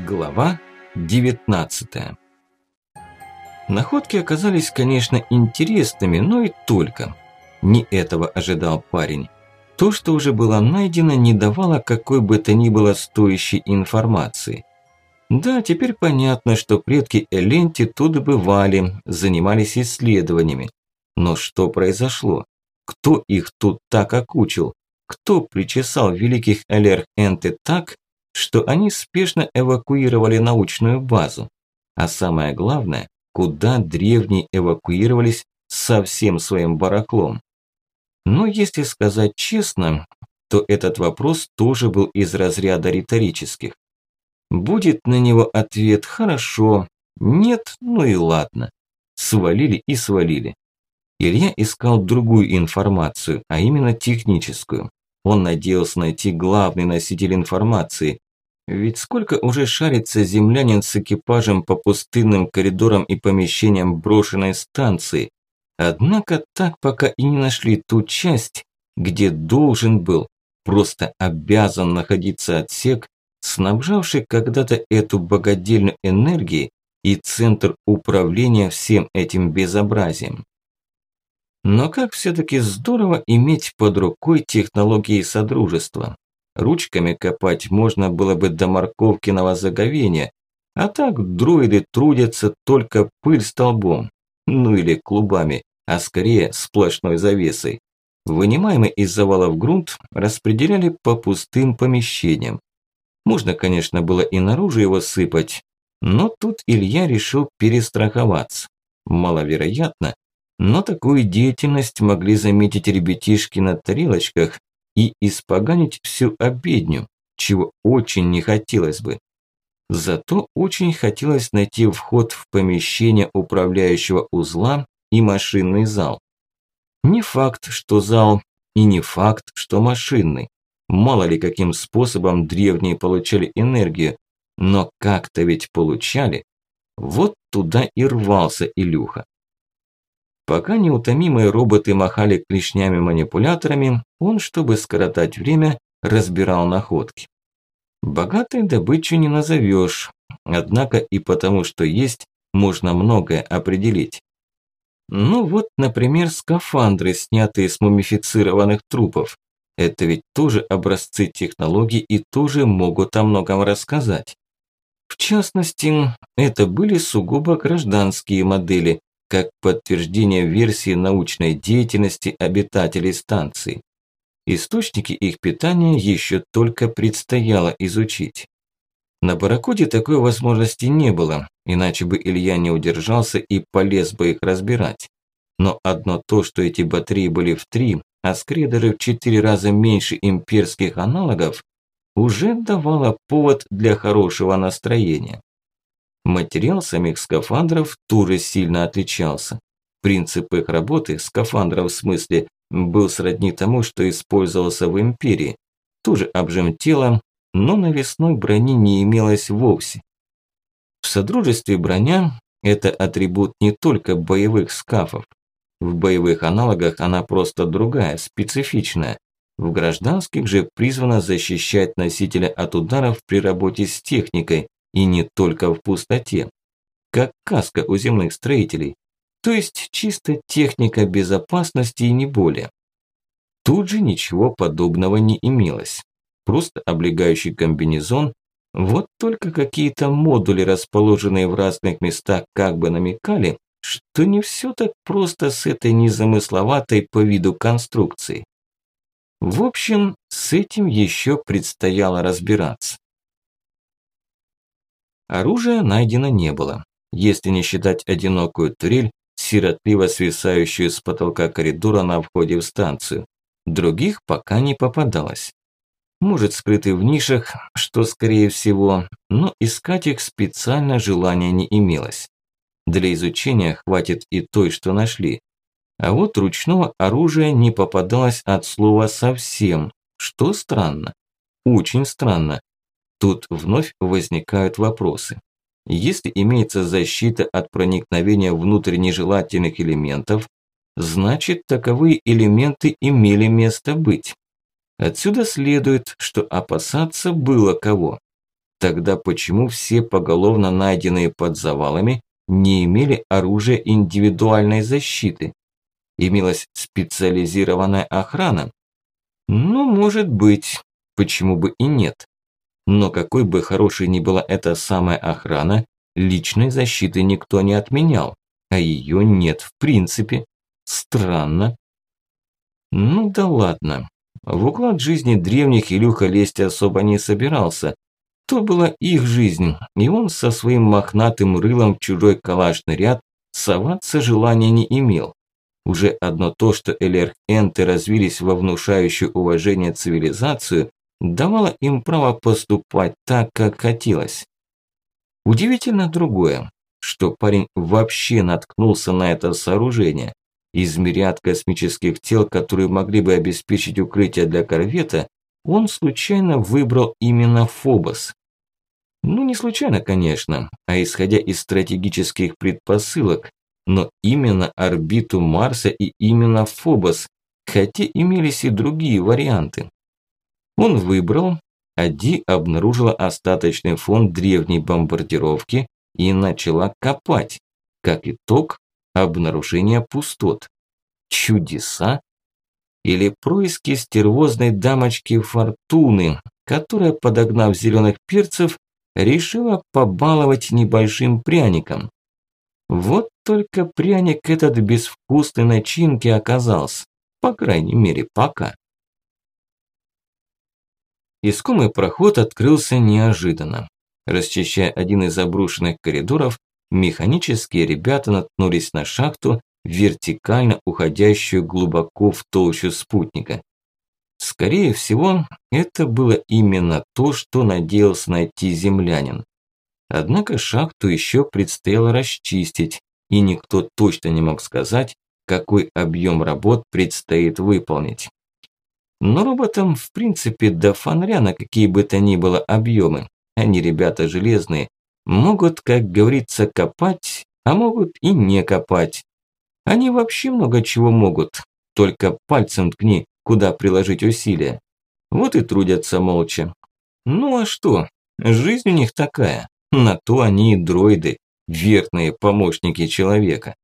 Глава 19. Находки оказались, конечно, интересными, но и только. Не этого ожидал парень. То, что уже было найдено, не давало какой бы то ни было стоящей информации. Да, теперь понятно, что предки Эленти тут бывали, занимались исследованиями. Но что произошло? Кто их тут так окучил? Кто причесал великих Элер-Энте так, что они спешно эвакуировали научную базу? А самое главное, куда древние эвакуировались со всем своим барахлом? Но если сказать честно, то этот вопрос тоже был из разряда риторических. Будет на него ответ «хорошо», «нет», ну и ладно. Свалили и свалили. Илья искал другую информацию, а именно техническую. Он надеялся найти главный носитель информации. Ведь сколько уже шарится землянин с экипажем по пустынным коридорам и помещениям брошенной станции. Однако так пока и не нашли ту часть, где должен был, просто обязан находиться отсек, снабжавший когда-то эту богадельню энергией и центр управления всем этим безобразием. Но как все-таки здорово иметь под рукой технологии содружества. Ручками копать можно было бы до морковкиного заговения, а так дроиды трудятся только пыль столбом, ну или клубами, а скорее сплошной завесой. Вынимаемый из завалов грунт распределяли по пустым помещениям. Можно, конечно, было и наружу его сыпать, но тут Илья решил перестраховаться. Маловероятно, но такую деятельность могли заметить ребятишки на тарелочках и испоганить всю обедню, чего очень не хотелось бы. Зато очень хотелось найти вход в помещение управляющего узла и машинный зал. Не факт, что зал, и не факт, что машинный. Мало ли каким способом древние получали энергию, но как-то ведь получали. Вот туда и рвался Илюха. Пока неутомимые роботы махали клешнями-манипуляторами, он, чтобы скоротать время, разбирал находки. Богатой добычу не назовешь, однако и потому, что есть, можно многое определить. Ну вот, например, скафандры, снятые с мумифицированных трупов. Это ведь тоже образцы технологий и тоже могут о многом рассказать. В частности, это были сугубо гражданские модели, как подтверждение версии научной деятельности обитателей станции. Источники их питания еще только предстояло изучить. На Барракуде такой возможности не было, иначе бы Илья не удержался и полез бы их разбирать. Но одно то, что эти батареи были в 3, а скредеры в 4 раза меньше имперских аналогов, уже давало повод для хорошего настроения. Материал самих скафандров тоже сильно отличался. Принцип их работы, скафандров в смысле, был сродни тому, что использовался в Империи. Тоже обжим тела, но навесной брони не имелось вовсе. В Содружестве броня – это атрибут не только боевых скафов. В боевых аналогах она просто другая, специфичная. В гражданских же призвана защищать носителя от ударов при работе с техникой, и не только в пустоте. Как каска у земных строителей. То есть чисто техника безопасности и не более. Тут же ничего подобного не имелось. Просто облегающий комбинезон, вот только какие-то модули, расположенные в разных местах, как бы намекали, что не все так просто с этой незамысловатой по виду конструкцией. В общем, с этим еще предстояло разбираться. Оружия найдено не было, если не считать одинокую турель, сиротливо свисающую с потолка коридора на входе в станцию. Других пока не попадалось. Может, скрыты в нишах, что скорее всего, но искать их специально желания не имелось. Для изучения хватит и той, что нашли. А вот ручного оружия не попадалось от слова совсем, что странно. Очень странно. Тут вновь возникают вопросы. Если имеется защита от проникновения внутрь нежелательных элементов, значит, таковые элементы имели место быть. Отсюда следует, что опасаться было кого. Тогда почему все поголовно найденные под завалами не имели оружия индивидуальной защиты? Имелась специализированная охрана? Ну, может быть, почему бы и нет. Но какой бы хорошей ни была эта самая охрана, личной защиты никто не отменял, а ее нет в принципе. Странно. Ну да ладно. В уклад жизни древних Илюха лезть особо не собирался. То была их жизнь, и он со своим мохнатым рылом в чужой калашный ряд соваться желания не имел. Уже одно то, что элерхенты развились во внушающую уважение цивилизацию, давало им право поступать так, как хотелось. Удивительно другое, что парень вообще наткнулся на это сооружение. Из мириад космических тел, которые могли бы обеспечить укрытие для корвета, он случайно выбрал именно Фобос. Ну, не случайно, конечно, а исходя из стратегических предпосылок, но именно орбиту Марса и именно Фобос, хотя имелись и другие варианты. Он выбрал, а Ди обнаружила остаточный фон древней бомбардировки и начала копать. Как итог, обнаружение пустот. Чудеса? Или происки стервозной дамочки Фортуны, которая, подогнав зеленых перцев, решила побаловать небольшим пряником. Вот только пряник этот без вкусной начинки оказался, по крайней мере пока. Искомый проход открылся неожиданно. Расчищая один из обрушенных коридоров, механические ребята наткнулись на шахту, вертикально уходящую глубоко в толщу спутника. Скорее всего, это было именно то, что надеялся найти землянин. Однако шахту еще предстояло расчистить, и никто точно не мог сказать, какой объем работ предстоит выполнить. Но роботам, в принципе, до фонаря на какие бы то ни было объемы, они ребята железные, могут, как говорится, копать, а могут и не копать. Они вообще много чего могут, только пальцем ткни, куда приложить усилия. Вот и трудятся молча. Ну а что, жизнь у них такая, на то они и дроиды, верные помощники человека.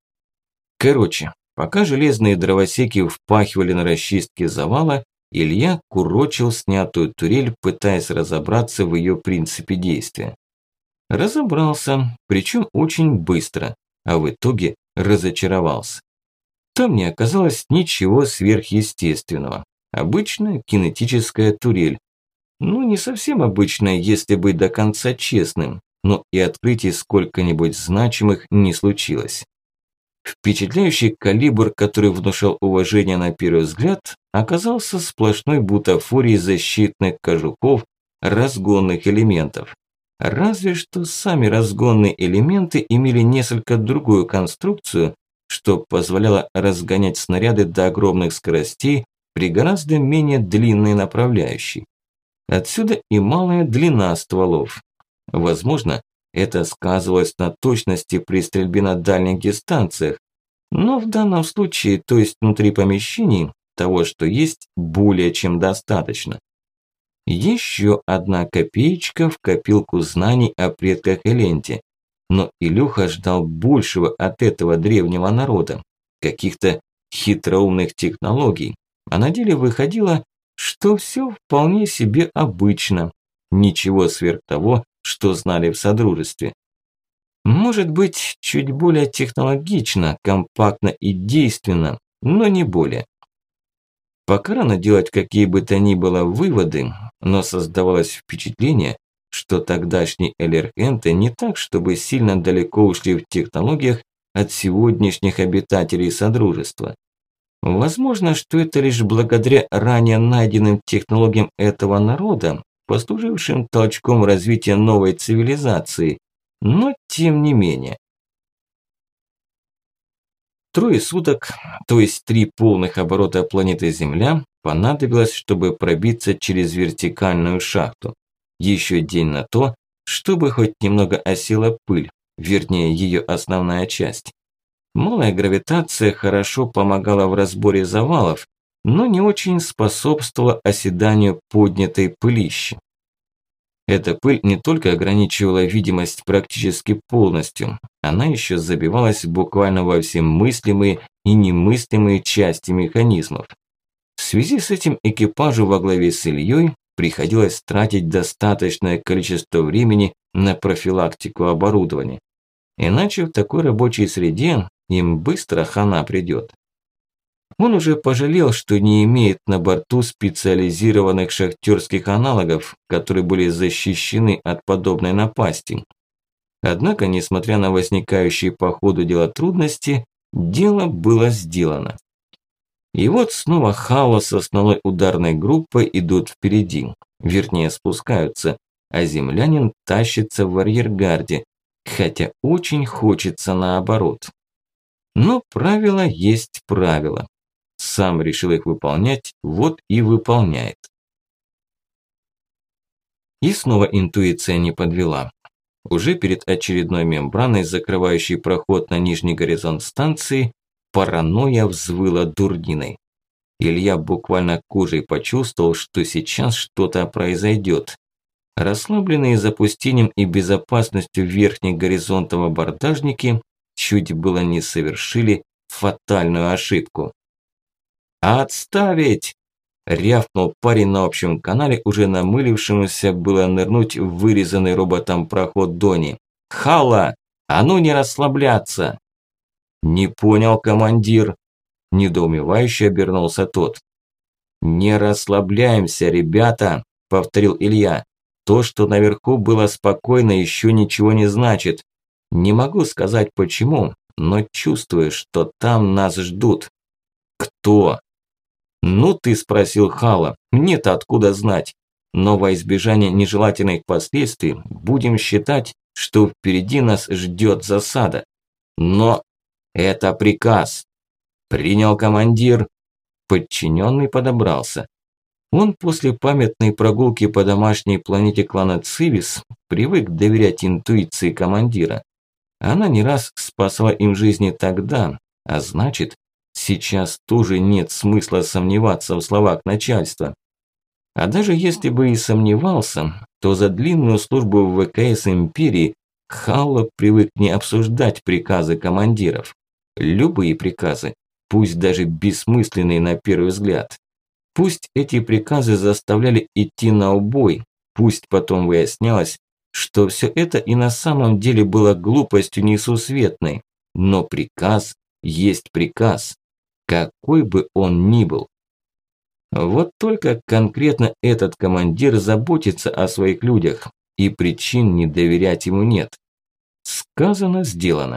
Короче, пока железные дровосеки впахивали на расчистке завала, Илья курочил снятую турель, пытаясь разобраться в ее принципе действия. Разобрался, причем очень быстро, а в итоге разочаровался. Там не оказалось ничего сверхъестественного. Обычная кинетическая турель. Ну, не совсем обычная, если быть до конца честным, но и открытий сколько-нибудь значимых не случилось. Впечатляющий калибр, который внушал уважение на первый взгляд, оказался сплошной бутафорией защитных кожухов, разгонных элементов. Разве что сами разгонные элементы имели несколько другую конструкцию, что позволяло разгонять снаряды до огромных скоростей при гораздо менее длинной направляющей. Отсюда и малая длина стволов. Возможно, это сказывалось на точности при стрельбе на дальних дистанциях, но в данном случае, то есть внутри помещений, того, что есть, более чем достаточно. Еще одна копеечка в копилку знаний о предках Эленте. Но Илюха ждал большего от этого древнего народа, каких-то хитроумных технологий, а на деле выходило, что все вполне себе обычно, ничего сверх того, что знали в Содружестве. Может быть, чуть более технологично, компактно и действенно, но не более. Пока рано делать какие бы то ни было выводы, но создавалось впечатление, что тогдашние элерхенты не так, чтобы сильно далеко ушли в технологиях от сегодняшних обитателей Содружества. Возможно, что это лишь благодаря ранее найденным технологиям этого народа, послужившим толчком развития новой цивилизации, но тем не менее. 3 суток, то есть 3 полных оборота планеты Земля, понадобилось, чтобы пробиться через вертикальную шахту. Еще день на то, чтобы хоть немного осела пыль, вернее ее основная часть. Малая гравитация хорошо помогала в разборе завалов, но не очень способствовала оседанию поднятой пылищи. Эта пыль не только ограничивала видимость практически полностью, она еще забивалась буквально во все мыслимые и немыслимые части механизмов. В связи с этим экипажу во главе с Ильей приходилось тратить достаточное количество времени на профилактику оборудования. Иначе в такой рабочей среде им быстро хана придет. Он уже пожалел, что не имеет на борту специализированных шахтерских аналогов, которые были защищены от подобной напасти. Однако, несмотря на возникающие по ходу дела трудности, дело было сделано. И вот снова Хало с основной ударной группой идут впереди, вернее спускаются, а землянин тащится в арьергарде, хотя очень хочется наоборот. Но правило есть правило. Сам решил их выполнять, вот и выполняет. И снова интуиция не подвела. Уже перед очередной мембраной, закрывающей проход на нижний горизонт станции, паранойя взвыла дурниной. Илья буквально кожей почувствовал, что сейчас что-то произойдет. Расслабленные запустением и безопасностью верхних горизонтов абордажники чуть было не совершили фатальную ошибку. «Отставить!» – рявкнул парень на общем канале, уже намылившемуся было нырнуть в вырезанный роботом проход Дони. «Хала! А ну не расслабляться!» «Не понял, командир!» – недоумевающе обернулся тот. «Не расслабляемся, ребята!» – повторил Илья. «То, что наверху было спокойно, еще ничего не значит. Не могу сказать почему, но чувствую, что там нас ждут». «Кто?» «Ну ты спросил Хала, мне-то откуда знать? Но во избежание нежелательных последствий будем считать, что впереди нас ждет засада. Но это приказ». «Принял, командир». Подчиненный подобрался. Он после памятной прогулки по домашней планете клана Цивис привык доверять интуиции командира. Она не раз спасла им жизни тогда, а значит, сейчас тоже нет смысла сомневаться в словах начальства. А даже если бы и сомневался, то за длинную службу в ВКС Империи Халло привык не обсуждать приказы командиров. Любые приказы, пусть даже бессмысленные на первый взгляд. Пусть эти приказы заставляли идти на убой, пусть потом выяснялось, что все это и на самом деле было глупостью несусветной, но приказ есть приказ, какой бы он ни был. Вот только конкретно этот командир заботится о своих людях, и причин не доверять ему нет. Сказано, сделано.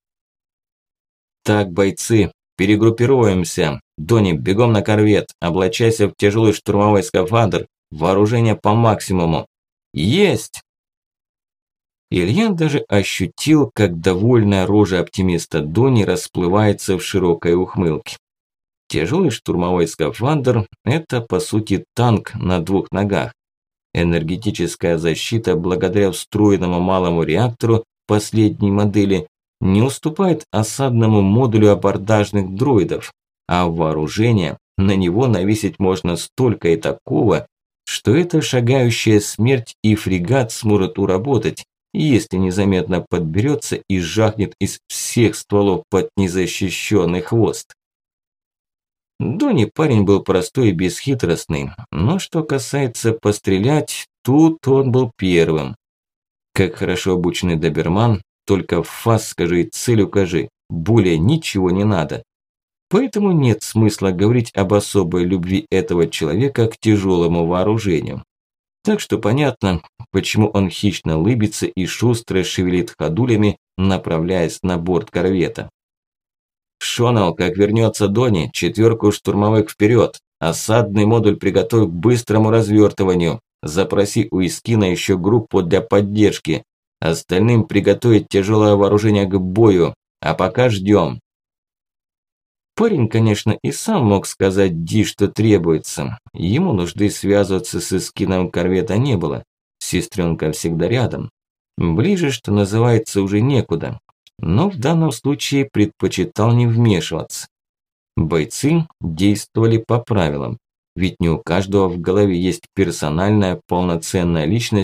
Так, бойцы, перегруппируемся. Дони, бегом на корвет, облачайся в тяжелый штурмовой скафандр, вооружение по максимуму. Есть! Илья даже ощутил, как довольная рожа оптимиста Дони расплывается в широкой ухмылке. Тяжелый штурмовой скафандр – это, по сути, танк на двух ногах. Энергетическая защита, благодаря встроенному малому реактору последней модели, не уступает осадному модулю абордажных дроидов, а вооружение на него навесить можно столько и такого, что эта шагающая смерть и фрегат сможет уработать, если незаметно подберется и жахнет из всех стволов под незащищенный хвост. Дони парень был простой и бесхитростный, но что касается пострелять, тут он был первым. Как хорошо обученный доберман, только в фас скажи и цель укажи, более ничего не надо. Поэтому нет смысла говорить об особой любви этого человека к тяжелому вооружению. Так что понятно, почему он хищно лыбится и шустро шевелит ходулями, направляясь на борт корвета. «Шонал, как вернется Дони, 4 штурмовых вперед. Осадный модуль приготовь к быстрому развертыванию. Запроси у Искина еще группу для поддержки. Остальным приготовить тяжелое вооружение к бою. А пока ждем». Парень, конечно, и сам мог сказать Ди, что требуется. Ему нужды связываться с Искином корвета не было. Сестренка всегда рядом. Ближе, что называется, уже некуда. Но в данном случае предпочитал не вмешиваться. Бойцы действовали по правилам. Ведь не у каждого в голове есть персональная полноценная личность,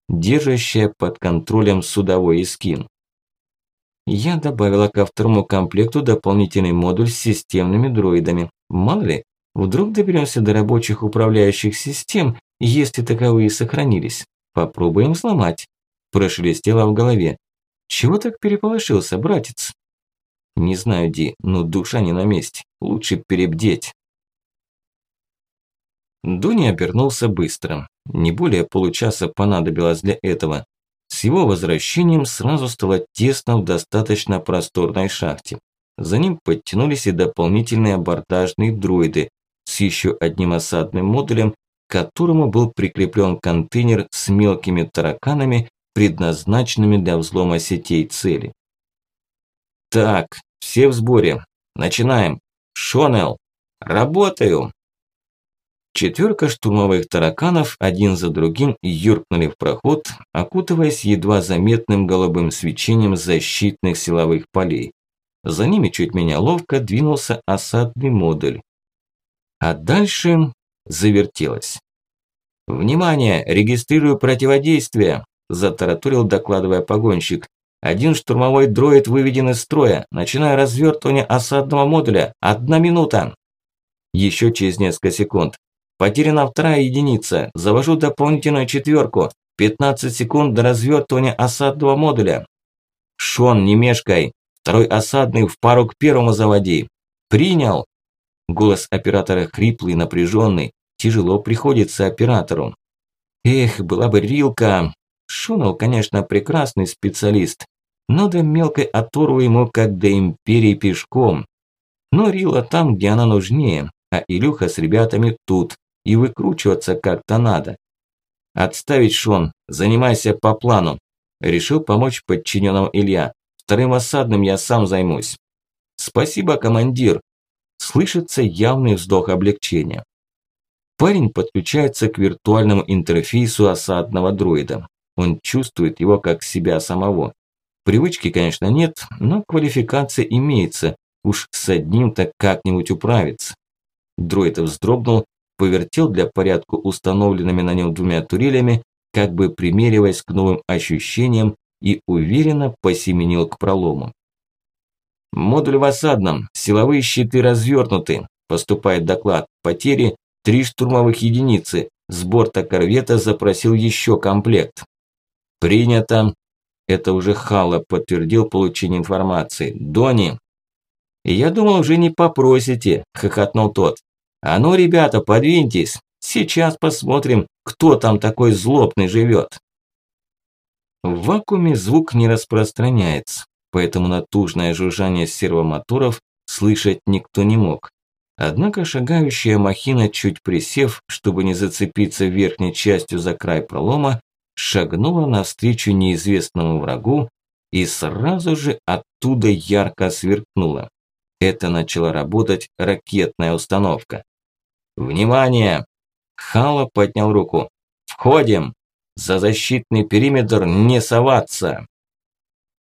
держащая под контролем судовой эскин. Я добавила ко второму комплекту дополнительный модуль с системными дроидами. Мало ли, вдруг доберемся до рабочих управляющих систем, если таковые сохранились. Попробуем взломать. Прошелестело в голове. Чего так переполошился, братец? Не знаю, Ди, но душа не на месте. Лучше перебдеть. Дуни обернулся быстро. Не более получаса понадобилось для этого. С его возвращением сразу стало тесно в достаточно просторной шахте. За ним подтянулись и дополнительные абордажные дроиды с еще одним осадным модулем, к которому был прикреплен контейнер с мелкими тараканами, предназначенными для взлома сетей цели. Так, все в сборе. Начинаем. Шонел, работаю! Четверка штурмовых тараканов один за другим юркнули в проход, окутываясь едва заметным голубым свечением защитных силовых полей. За ними чуть менее ловко двинулся осадный модуль. А дальше завертелось. «Внимание! Регистрирую противодействие!» – затараторил, докладывая погонщик. «Один штурмовой дроид выведен из строя. Начинаю развертывание осадного модуля. 1 минута!» Еще через несколько секунд. «Потеряна вторая единица. Завожу дополнительную четверку. 15 секунд до развертывания осадного модуля». «Шон, не мешкай. Второй осадный в пару к первому заводи». «Принял!» Голос оператора хриплый, напряженный. Тяжело приходится оператору. Эх, была бы Рилка. Шонел, конечно, прекрасный специалист, но до мелкой оторвы ему как до империи пешком. Но Рила там, где она нужнее, а Илюха с ребятами тут, и выкручиваться как-то надо. «Отставить, Шон, занимайся по плану», – решил помочь подчиненному Илья. «Вторым осадным я сам займусь». «Спасибо, командир», – слышится явный вздох облегчения. Парень подключается к виртуальному интерфейсу осадного дроида. Он чувствует его как себя самого. Привычки, конечно, нет, но квалификация имеется. Уж с одним-то как-нибудь управиться. Дроид вздрогнул, повертел для порядка установленными на нем 2 турелями, как бы примериваясь к новым ощущениям, и уверенно посеменил к пролому. «Модуль в осадном, силовые щиты развернуты», – поступает доклад. «Потери 3 штурмовых единицы. С борта корвета запросил еще комплект». «Принято». Это уже Халла подтвердил получение информации. «Дони». «Я думал, уже не попросите», – хохотнул тот. «А ну, ребята, подвиньтесь. Сейчас посмотрим, кто там такой злобный живет». В вакууме звук не распространяется, поэтому натужное жужжание сервомоторов слышать никто не мог. Однако шагающая махина, чуть присев, чтобы не зацепиться верхней частью за край пролома, шагнула навстречу неизвестному врагу и сразу же оттуда ярко сверкнула. Это начала работать ракетная установка. «Внимание!» Халла поднял руку. «Входим! За защитный периметр не соваться!»